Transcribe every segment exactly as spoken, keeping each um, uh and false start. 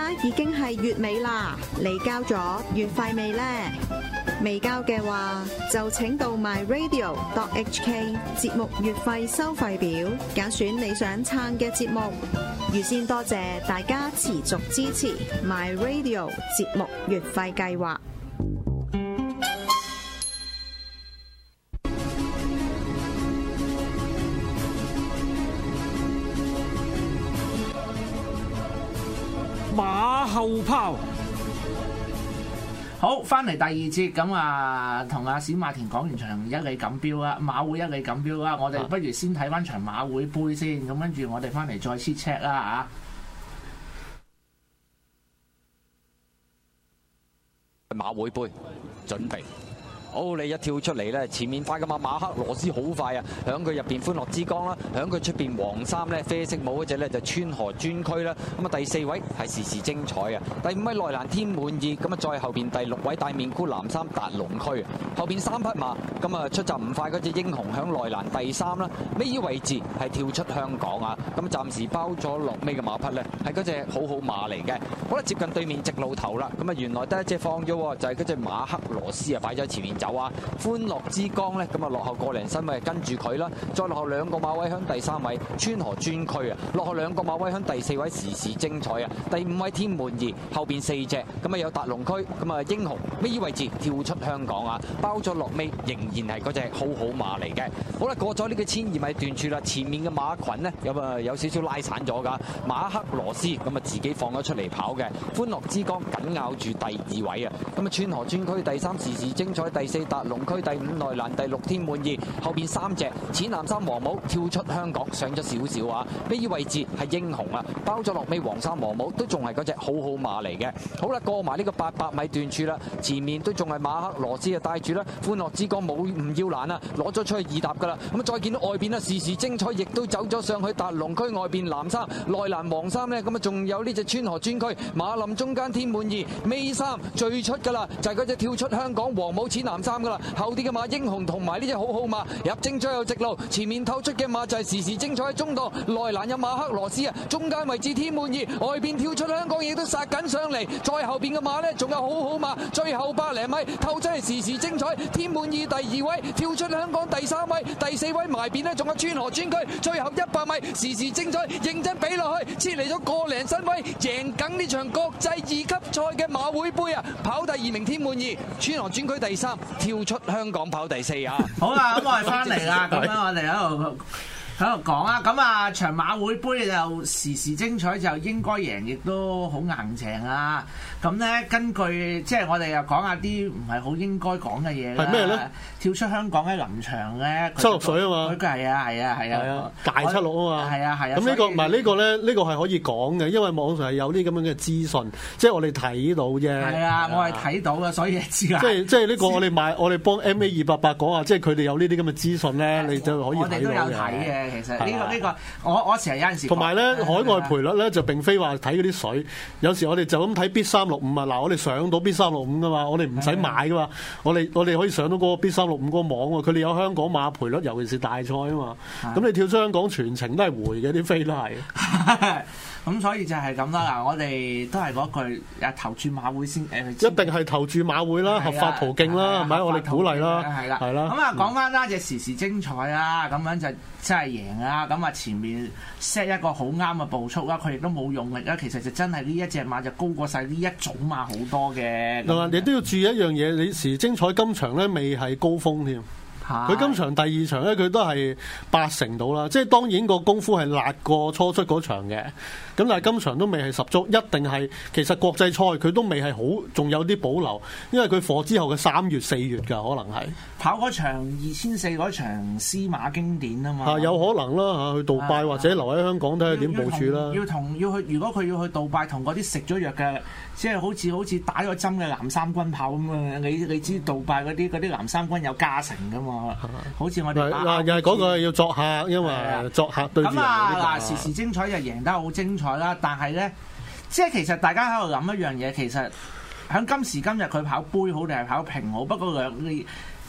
家已經係月尾啦，你交咗月費未呢？未交嘅話，就請到 my radio dot h k 節目月費收費表，揀選你想撐嘅節目。預先多謝大家持續支持 my radio 節目月費計劃。 馬後炮， 好，翻嚟第二節，咁啊，同阿冼馬田講完場一哩錦標啦，馬會一哩錦標啦，我哋不如先睇翻場馬會杯先，咁跟住我哋翻嚟再 check check 啦嚇。馬會杯準備。好，你一跳出嚟咧，前面快噶嘛，馬克羅斯好快啊！響佢入邊歡樂之光啦，響佢出邊黃衫咧，啡色帽嗰隻咧就川河專區啦。咁啊第四位係時時精彩啊！第五位內蘭天滿意，咁啊再後邊第六位大面箍藍衫達龍區，後邊三匹馬，咁啊出閘唔快嗰隻英雄響內蘭第三啦，尾二位置係跳出香港啊！咁暫時包咗落尾嘅馬匹咧，係嗰隻好好馬嚟嘅。好啦，接近對面直路頭啦，咁啊原來得一隻放咗，就係嗰隻馬克羅斯啊，擺咗喺前面。走啊！歡樂之光咧，咁啊落後個零身位跟住佢啦，再落後兩個馬位響第三位川河專區啊，落後兩個馬位響第四位時時精彩啊，第五位天滿意，後邊四隻咁啊有達龍區，咁啊英雄尾位置跳出香港啊，包咗落尾仍然係嗰隻好好馬嚟嘅。好啦，過咗呢個千二米段處啦，前面嘅馬群呢，有啊有少少拉散咗噶，馬克羅斯咁啊自己放咗出嚟跑嘅，歡樂之光緊咬住第二位啊，咁啊川河專區第三時時精彩，第四達龍區，第五內蘭，第六天滿意，後邊三隻淺藍衫黃帽跳出香港上咗少少啊，尾位置係英雄啊，包咗落尾黃衫黃帽都仲係嗰隻好好馬嚟嘅。好啦，過埋呢個八百米段處啦，前面都仲係馬克羅斯啊帶住啦，歡樂之光冇唔要攔啊，攞咗出去二搭噶啦。咁啊再見到外邊啊時時精彩，亦都走咗上去達龍區外邊藍衫內蘭黃衫呢，咁啊仲有呢隻川河專區馬林中間天滿意，尾三最出噶啦，就係嗰隻跳出香港黃帽淺藍衫噶啦。後啲嘅馬英雄同埋呢隻好好馬入正最後直路，前面透出嘅馬就係時時精彩喺中檔，內欄有馬克羅斯啊，中間位置天滿意，外邊跳出香港亦都殺緊上嚟，再後邊嘅馬呢，仲有好好馬，最後百零米透出係時時精彩，天滿意第二位跳出香港第三位，第四位埋邊呢，仲有川河專區，最後一百米時時精彩，認真比落去，黐嚟咗個零身位，贏緊呢場國際二級賽嘅馬會杯啊！跑第二名天滿意，川河專區第三，跳出香港跑第四啊！ 好啦，咁我哋翻嚟啦，咁樣我哋喺度喺度講啊，咁啊場馬會杯就時時精彩，就應該贏，亦都好硬淨啊！咁咧根據即係我哋又講下啲唔係好應該講嘅嘢啦。 係咩咧？ 跳出香港嘅臨場咧， 七六水啊嘛， 佢係啊係啊係啊， 大七六啊嘛， 係啊係啊。 咁呢個唔係呢個咧，呢個係可以講嘅，因為網上係有啲咁樣嘅資訊，即係我哋睇到啫。係啊， 我係睇到嘅，所以知啊。 即係即係呢個我哋賣我哋幫 M A 二八八講啊，即係佢哋有呢啲咁嘅資訊咧，你就可以睇到嘅。 我哋都有睇嘅，其實呢個呢個，我我成日有陣時同埋咧，海外賠率咧就並非話睇嗰啲水，有時我哋就咁睇 bid 三六五啊。嗱，我哋上到 bid 三六五噶嘛，我哋唔使買噶嘛，我哋我哋可以上到嗰個 bid 三六五嗰個網喎。佢哋有香港馬賠率，尤其是大賽啊嘛。咁你跳出香港全程都係回嘅，啲飛都係。 咁所以就係咁啦。嗱，我哋都係嗰句，誒投注馬會先誒。 一定係投注馬會啦，合法途徑啦，係咪？我哋鼓勵啦， 係啦， 係啦。 咁啊，講翻啦，隻時時精彩啦，咁樣就真係贏啦。咁啊，前面 set 一個好啱嘅步速啦，佢亦都冇用力啦。其實就真係呢一隻馬就高過晒呢一組馬好多嘅。 嗱，你都要注意一樣嘢，你時時精彩今場咧未係高峰添。佢今場第二場咧，佢都係八成到啦，即係當然個功夫係辣過初出嗰場嘅，咁但係今場都未係十足，一定係其實國際賽佢都未係好，仲有啲保留，因為佢火之後嘅三月四月㗎，可能係跑嗰場二千四嗰場司馬經典啊嘛， 啊有可能啦嚇，去杜拜或者留喺香港睇下點部署啦。 要同要去，如果佢要去杜拜，同嗰啲食咗藥嘅，即係好似好似打咗針嘅藍衫軍跑咁啊！你你知杜拜嗰啲嗰啲藍衫軍有加成㗎嘛？好似我哋嗱又係嗰個要作客，因為作客對住人。咁啊嗱，時時精彩就贏得好精彩啦，但係咧，即係其實大家喺度諗一樣嘢，其實喺今時今日佢跑杯好定係跑平好，不過兩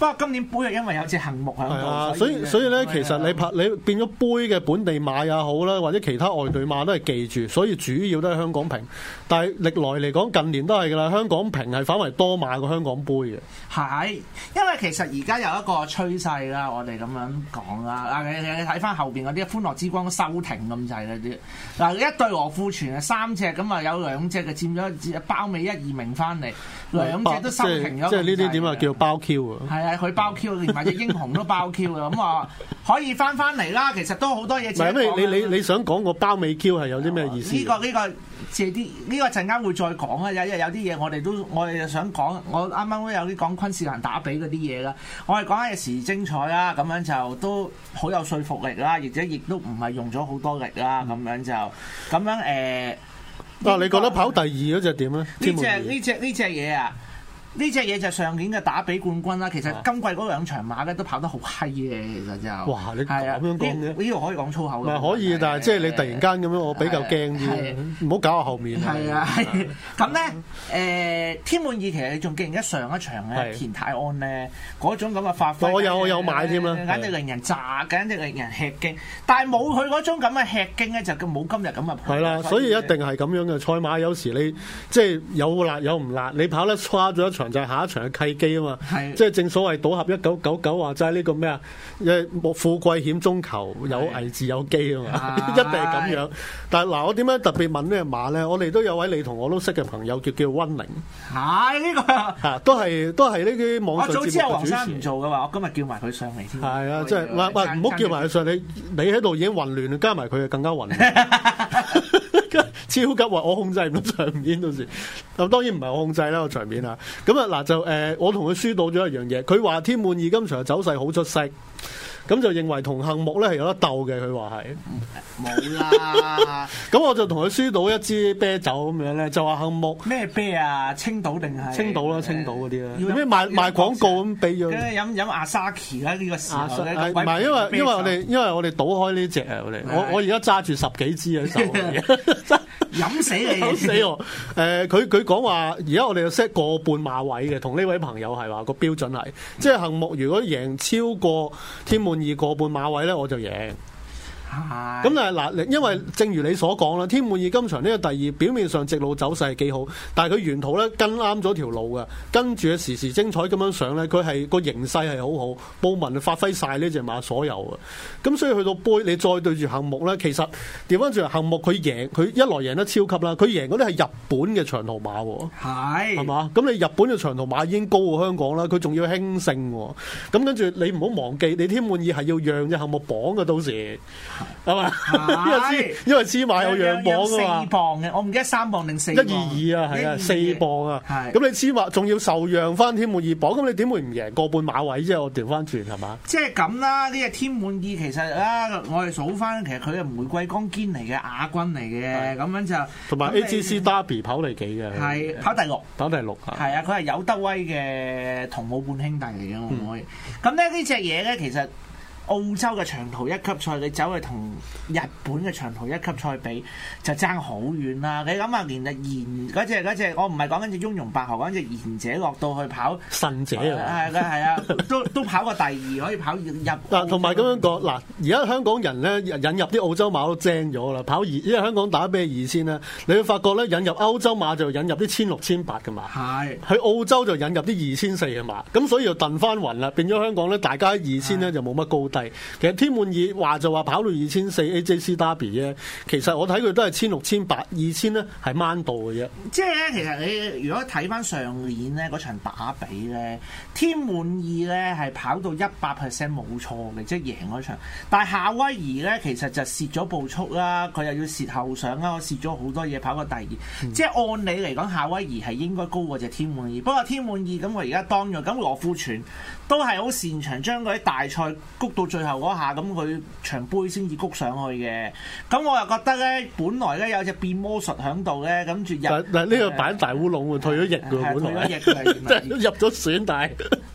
不過今年杯係因為有隻杏木喺度， 啊，所以所以咧，其實你拍你變咗杯嘅本地馬也好啦，或者其他外隊馬都係記住，所以主要都係香港瓶。但係歷來嚟講，近年都係㗎啦，香港瓶係反為多馬過香港杯嘅。 係，因為其實而家有一個趨勢啦，我哋咁樣講啦。嗱，你你睇翻後邊嗰啲歡樂之光收停咁滯嗰啲，嗱一對羅富全係三隻，咁啊有兩隻嘅佔咗包尾一二名翻嚟，兩隻都收停咗。 即係呢啲點啊？叫包 Q 啊！ 係啊，佢包 Q， 連埋隻英雄都包 Q 啊！咁啊可以翻翻嚟啦。其實都好多嘢。 唔係你你你想講個包尾 Q 係有啲咩意思？ 呢、這個呢、這個借啲呢個陣間會再講啊！有有有啲嘢我哋都我哋想講，我啱啱都有啲講昆士蘭打比嗰啲嘢啦。我哋講下時精彩啦，咁樣就都好有說服力啦，而且亦都唔係用咗好多力啦，咁樣就咁樣誒。但、呃、係、 啊、你覺得跑第二嗰隻點咧？ 呢隻呢隻呢隻嘢啊！呢隻嘢就上年嘅打比冠軍啦，其實今季嗰兩場馬咧都跑得好閪嘅，其實就哇！你咁樣講嘅， 呢度可以講粗口嘅。唔係可以，但係即係你突然間咁樣，我比較驚啲，唔好搞我後面。 係啊，係咁咧，誒天滿意其實你仲記唔記得上一場咧田泰安咧嗰種咁嘅發揮？ 我有我有買添啦， 簡直令人炸，簡直令人吃驚。但係冇佢嗰種咁嘅吃驚咧，就冇今日咁嘅。 係啦，所以一定係咁樣嘅賽馬，有時你即係有辣有唔辣，你跑得差咗一場就係下一場嘅契機啊嘛，即係正所謂賭俠一九九九話齋呢個咩啊？誒富貴險中求，有危自有機啊嘛，一定係咁樣。但係嗱，我點解特別問呢隻馬咧？我哋都有位你同我都識嘅朋友叫叫溫寧， 係呢個嚇都係都係呢啲網上節目嘅主持。我早知阿黃生唔做嘅話，我今日叫埋佢上嚟添。 係啊，即係喂喂，唔好叫埋佢上嚟，你喺度已經混亂，加埋佢就更加混亂。超級話我控制唔到場面到時，咁當然唔係我控制啦個場面啊。咁啊嗱就誒、呃，我同佢輸到咗一樣嘢，佢話天滿意今場嘅走勢好出色，咁就認為同杏木咧係有得鬥嘅，佢話係冇啦。 咁我就同佢輸到一支啤酒咁樣咧，就話杏木咩啤啊？青島定係青島啦，青島嗰啲啦，咩賣賣廣告咁俾咗。 飲飲阿沙奇啦呢個時候咧， 唔係因為因為我哋因為我哋倒開呢隻啊，我哋我我而家揸住十幾支喺手。 飲死你！ 飲死我！誒、呃，佢佢講話，而家我哋要 set 個半馬位嘅，同呢位朋友係話個標準係，即係杏木如果贏超過天滿意個半馬位咧，我就贏。咁但係嗱，因為正如你所講啦，天滿意今場呢個第二，表面上直路走勢係幾好，但係佢沿途咧跟啱咗條路嘅，跟住嘅時時精彩咁樣上咧，佢係個形勢係好好，布文發揮晒呢隻馬所有嘅，咁所以去到杯你再對住杏木咧，其實調翻轉杏木佢贏，佢一來贏得超級啦，佢贏嗰啲係日本嘅長途馬喎，係係嘛？咁你日本嘅長途馬已經高過香港啦，佢仲要輕勝喎，咁跟住你唔好忘記，你天滿意係要讓隻杏木綁嘅，到時。係嘛？因為黐，因為黐馬有讓磅噶嘛。四磅嘅，我唔記得三磅定四。一二二啊，係啊，四磅啊。係。咁你黐馬仲要受讓翻天滿意磅，咁你點會唔贏個半馬位啫？我調翻轉係嘛？即係咁啦，呢隻天滿意其實啊，我哋數翻，其實佢係玫瑰崗堅尼嘅亞軍嚟嘅，咁樣就同埋 A G C Derby 跑嚟幾嘅。係跑第六。跑第六啊。係啊，佢係有德威嘅同母半兄弟嚟嘅，可唔可以？咁咧呢隻嘢咧，其實。澳洲嘅長途一級賽，你走去同日本嘅長途一級賽比，就爭好遠啦！你諗下，連日賢嗰隻嗰隻，我唔係講緊隻雍容白河，講緊隻賢者落到去跑神者啊！係係啊，都都跑過第二，可以跑入嗱，同埋咁樣講嗱，而家香港人咧引入啲澳洲馬都精咗啦，跑二，因為香港打比二千啦，你會發覺咧引入歐洲馬就引入啲千六千八嘅馬，係去澳洲就引入啲二千四嘅馬，咁所以就燉翻暈啦，變咗香港咧，大家二千咧就冇乜高低。其實天滿意話就話跑到二千四 A J C Derby 啫，其實我睇佢都係千六千八，二千咧係掹到嘅啫。即係咧，其實你如果睇翻上年咧嗰場打比咧，天滿意咧係跑到一百 percent 冇錯嘅，即係贏嗰場。但係夏威夷咧其實就蝕咗步速啦，佢又要蝕後上啦，我蝕咗好多嘢跑過第二。嗯、即係按理嚟講，夏威夷係應該高過隻天滿意。不過天滿意咁我而家當咗，咁羅富全都係好擅長將嗰啲大賽谷到最後嗰下，咁佢場杯先至谷上去嘅。咁我又覺得咧，本來咧有隻變魔術喺度咧，咁住入嗱呢個擺大烏龍喎，退咗役㗎，本來退咗役入咗選，但係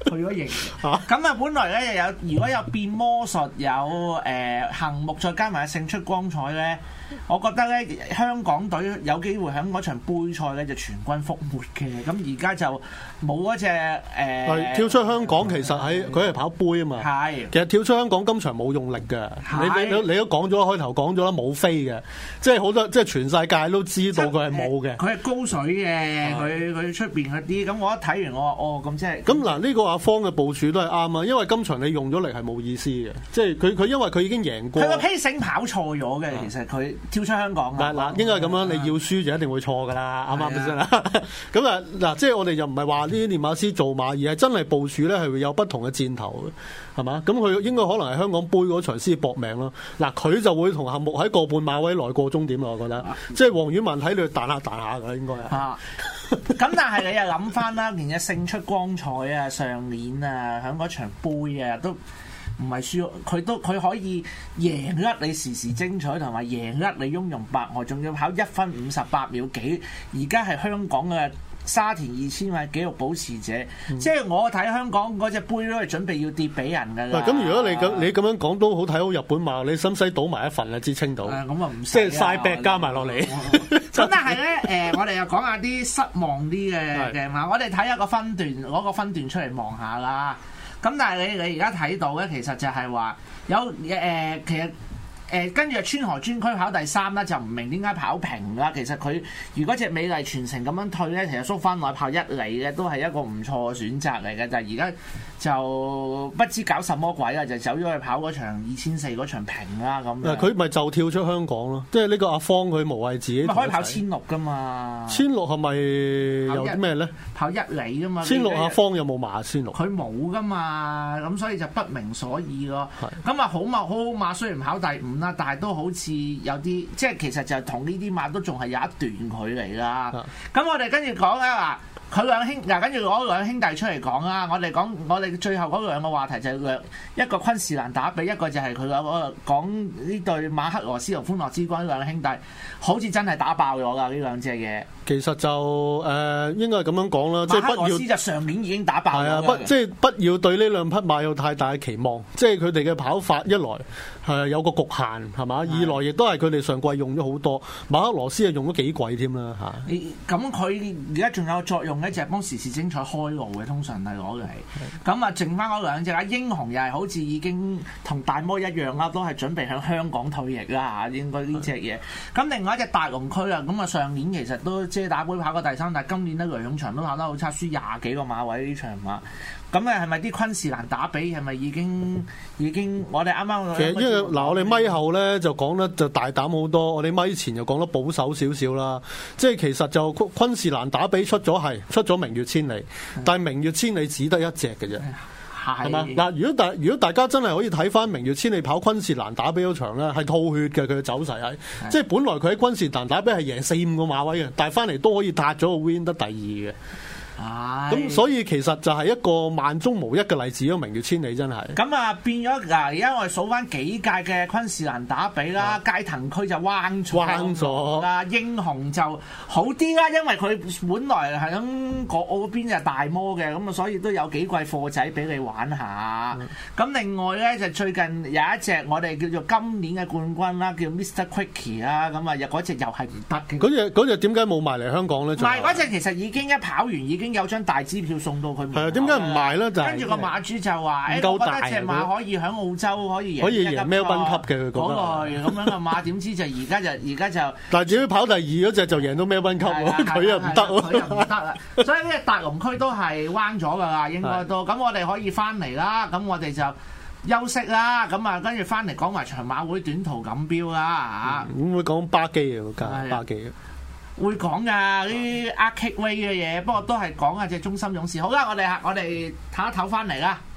去咗營。咁啊，本來咧又有如果有變魔術，有誒項目，再加埋勝出光彩咧，我覺得咧香港隊有機會喺嗰場杯賽咧就全軍覆沒嘅。咁而家就冇嗰隻誒跳出香港，其實喺佢係跑杯啊嘛。係，其實跳出香港今場冇用力嘅。你你都你都講咗開頭講咗啦，冇飛嘅，即係好多即係全世界都知道佢係冇嘅。 佢係高水嘅，佢佢出邊嗰啲。咁我一睇完我話哦，咁即係。 咁嗱，呢個阿方嘅部署都係啱啊，因為今場你用咗力係冇意思嘅，即係佢佢因為佢已經贏過。 佢個 pacing 跑錯咗嘅，其實佢跳出香港。 嗱嗱，應該係咁樣，你要輸就一定會錯㗎啦，啱唔啱先啦？咁啊嗱，即係我哋又唔係話呢啲練馬師做馬，而係真係部署咧係會有不同嘅箭頭嘅，係嘛？咁佢應該可能係香港杯嗰場先搏命咯。嗱，佢就會同項目喺個半馬位來過終點啦，我覺得。啊、即係黃婉文睇你彈下彈下㗎，應該啊。 咁但係你又諗翻啦，連隻勝出光彩啊，上年啊，喺嗰場杯啊都。唔係輸，佢都佢可以贏甩你時時精彩，同埋贏甩你雍容百外，仲要跑一分五十八秒幾。而家係香港嘅沙田二千米紀錄保持者，嗯、即係我睇香港嗰隻杯都係準備要跌俾人㗎啦。 咁如果你咁你咁樣講都好睇好日本馬，你使唔使倒埋一份啊？支青島， 咁啊唔即係晒啤加埋落嚟。 咁但係咧誒，我哋又講下啲失望啲嘅嘅馬，我哋睇一個分段攞、嗰個分段出嚟望下啦。咁但係你你而家睇到咧，其實就係話有誒、呃，其實誒跟住川河專區跑第三啦，就唔明點解跑平啦。其實佢如果隻美麗傳承咁樣退咧，其實縮翻來跑一里嘅都係一個唔錯嘅選擇嚟嘅。但係而家就不知搞什麼鬼啊，就走咗去跑嗰場二千四嗰場平啦咁。嗱， 佢咪就跳出香港咯，即係呢個阿方佢無謂自己。 咪可以跑千六噶嘛？ 千六係咪有啲咩咧？ 跑一里噶嘛？ 千六阿方有冇馬千六？ 佢冇噶嘛，咁所以就不明所以咯。咁啊好馬好好馬，雖然跑第五啦，但係都好似有啲即係其實就同呢啲馬都仲係有一段距離啦。咁我哋跟住講啦嗱，佢兩兄嗱跟住攞兩兄弟出嚟講啦。我哋講我哋最後嗰兩個話題就係兩一個昆士蘭打比，一個就係佢嗰個講呢對馬克羅斯同歡樂之光兩兄弟，好似真係打爆咗㗎呢兩隻嘢。 其實就誒、呃、應該係咁樣講啦，即係不要。馬克羅斯就上年已經打爆咗。係啊，不即係不要對呢兩匹馬有太大嘅期望。即係佢哋嘅跑法一來係有個局限係嘛，二來亦都係佢哋上季用咗好多。馬克羅斯係用咗幾季添啦嚇。咁佢而家仲有作用咧，就係幫時時精彩開路嘅，通常係攞嚟。咁啊，剩翻嗰兩隻啊，英雄又係好似已經同大魔一樣啦，都係準備向香港退役啦嚇，應該呢隻嘢。咁另外一隻大龍區啊，咁啊上年其實都即係打杯跑過第三，但係今年咧兩場都跑得好差，輸廿幾個馬位呢場馬。咁啊係咪啲昆士蘭打比係咪已經已經我哋啱啱？ 其實因為嗱，我哋咪後咧就講得就大膽好多，我哋咪前就講得保守少少啦。即係其實就昆士蘭打比出咗係出咗明月千里，嗯、但係明月千里只得一隻嘅啫。係嘛？嗱，如果大如果大家真係可以睇翻明月千里跑昆士蘭打比嗰場咧，係吐血嘅佢嘅走勢係，的即係本來佢喺昆士蘭打比係贏四五個馬位嘅，但係翻嚟都可以撻咗個 win 得第二嘅。咁的所以其實就係一個萬中無一嘅例子咯，明月千里真係。咁啊變咗嗱，而家我哋數翻幾屆嘅昆士蘭打比啦，街藤區就彎咗，彎咗啦，英雄就好啲啦，因為佢本來係響國澳嗰邊就大摩嘅，咁啊所以都有幾季貨仔俾你玩下。咁、嗯、另外咧就最近有一隻我哋叫做今年嘅冠軍啦，叫 Mister Quickie 啦，咁啊又嗰隻又係唔得嘅。嗰隻嗰隻點解冇賣嚟香港咧？唔係嗰隻其實已經一跑完已經有張大支票送到佢。係啊，點解唔賣咧？就跟住個馬主就話：，誒，我覺得隻馬可以喺澳洲可以贏，可以贏 Melbourne級嘅佢嗰類咁樣嘅馬，點知就而家就而家就，但係至於跑第二嗰隻就贏到 Melbourne級喎，佢又唔得喎，佢又唔得啦。所以呢隻達龍區都係彎咗㗎啦，應該都。咁我哋可以翻嚟啦，咁我哋就休息啦，咁啊跟住翻嚟講埋長馬會短途錦標啦嚇。會唔會講巴基啊？嗰間巴基。會講㗎啲 Arcade Way 嘅嘢，不過都係講下隻中心勇士。好啦，我哋我哋唞一唞翻嚟啦。